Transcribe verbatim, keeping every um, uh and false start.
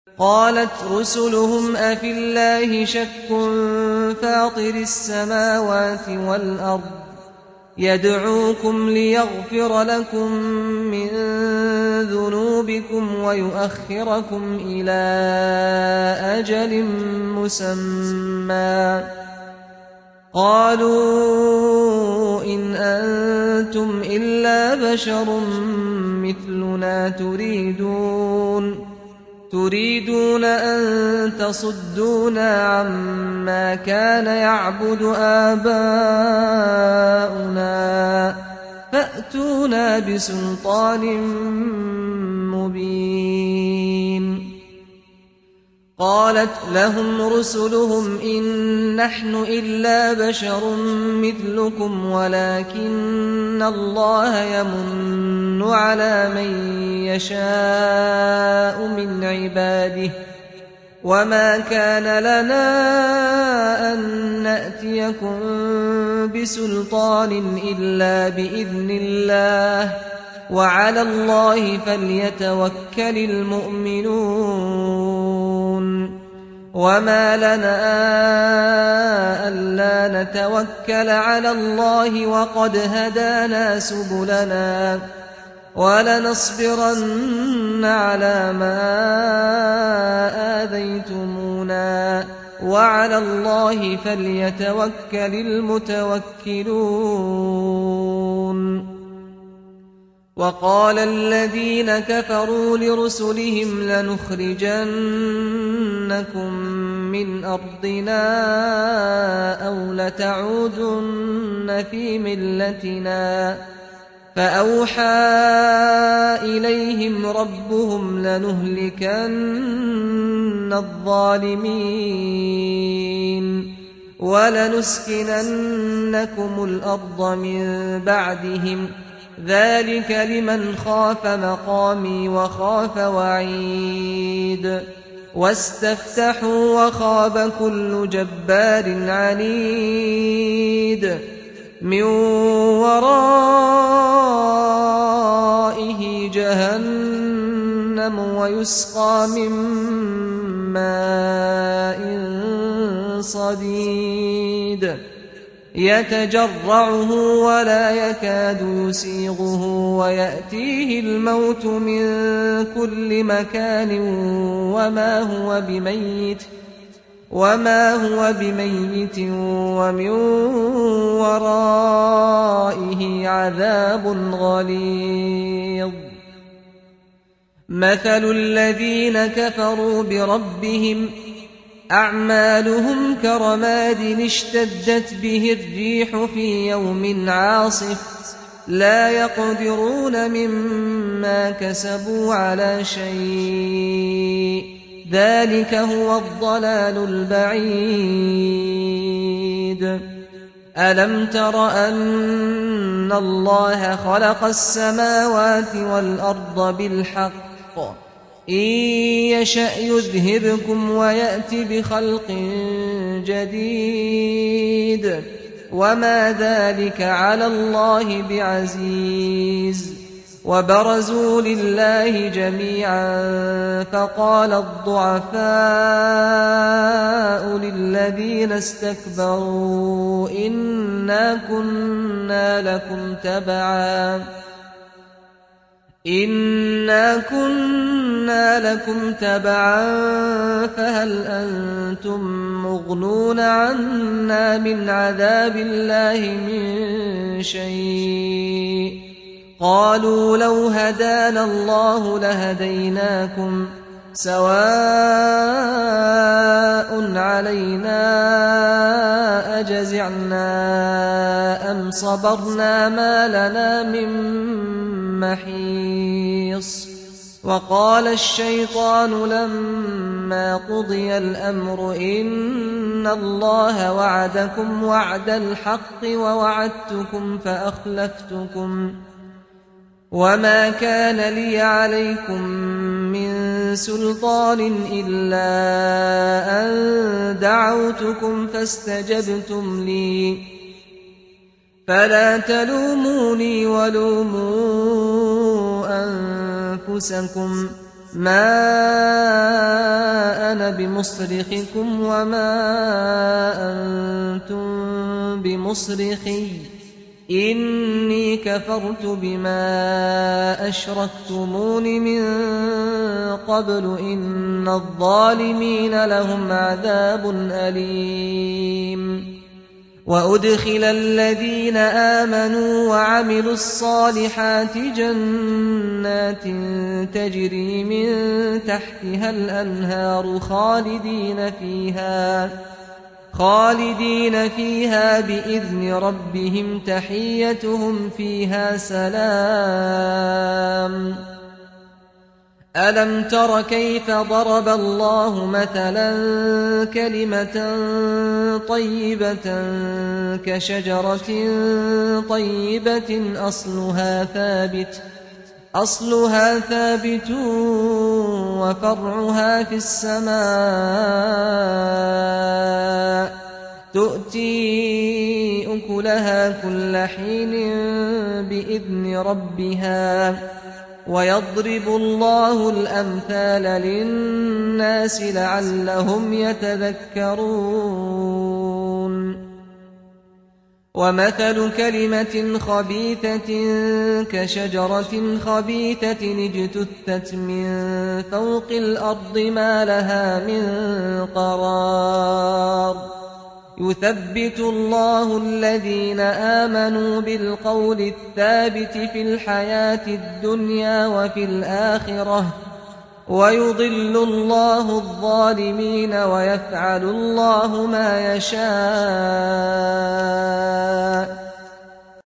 قالت رسلهم أفي الله شك فاطر السماوات والأرض يدعوكم ليغفر لكم من ذنوبكم ويؤخركم إلى أجل مسمى قالوا إن أنتم إلا بشر مثلنا تريدون تريدون أن تصدونا عما كان يعبد آباؤنا فأتونا بسلطان مبين. قالت لهم رسلهم إن نحن إلا بشر مثلكم ولكن الله يمن على من يشاء من عباده وما كان لنا أن نأتيكم بسلطان إلا بإذن الله وعلى الله فليتوكل المؤمنون. وما لنا ألا نتوكل على الله وقد هدانا سبلنا ولنصبرن على ما آذيتمونا وعلى الله فليتوكل المتوكلون. وقال الذين كفروا لرسلهم لنخرجنكم من أرضنا أو لتعودن في ملتنا فأوحى إليهم ربهم لنهلكن الظالمين ولنسكننكم الأرض من بعدهم ذلك لمن خاف مقامي وخاف وعيد. واستفتحوا وخاب كل جبار عنيد من ورائه جهنم ويسقى من ماء صديد يتجرعه ولا يكاد يسيغه ويأتيه الموت من كل مكان وما هو بميت وما هو بميت ومن ورائه عذاب غليظ. مثل الذين كفروا بربهم أعمالهم كرماد اشتدت به الريح في يوم عاصف لا يقدرون مما كسبوا على شيء ذلك هو الضلال البعيد. ألم تر أن الله خلق السماوات والأرض بالحق إن يشأ يذهبكم ويأت بخلق جديد وما ذلك على الله بعزيز. وبرزوا لله جميعا فقال الضعفاء للذين استكبروا إنا كنا لكم تبعا إنا كنا لكم تبعا فهل أنتم مغنون عنا من عذاب الله من شيء قالوا لو هدانا الله لهديناكم سواء علينا أجزعنا أم صبرنا ما لنا من محيص. وقال الشيطان لما قضي الأمر إن الله وعدكم وعد الحق ووعدتكم فأخلفتكم وما كان لي عليكم من سلطان إلا أن دعوتكم فاستجبتم لي فلا تلوموني ولوموا أنفسكم ما أنا بمصرخكم وما أنتم بمصرخي إني كفرت بما أشركتمون من قبل إن الظالمين لهم عذاب أليم وأدخل الذين آمنوا وعملوا الصالحات جنات تجري من تحتها الأنهار خالدين فيها خالدين فيها بإذن ربهم تحيتهم فيها سلام ألم تر كيف ضرب الله مثلا كلمة طيبة كشجرة طيبة أصلها ثابت أصلها ثابت وفرعها في السماء تؤتي أكلها كل حين بإذن ربها ويضرب الله الأمثال للناس لعلهم يتذكرون ومثل كلمة خبيثة كشجرة خبيثة اجتثت من فوق الأرض ما لها من قرار يثبت الله الذين آمنوا بالقول الثابت في الحياة الدنيا وفي الآخرة ويضل الله الظالمين ويفعل الله ما يشاء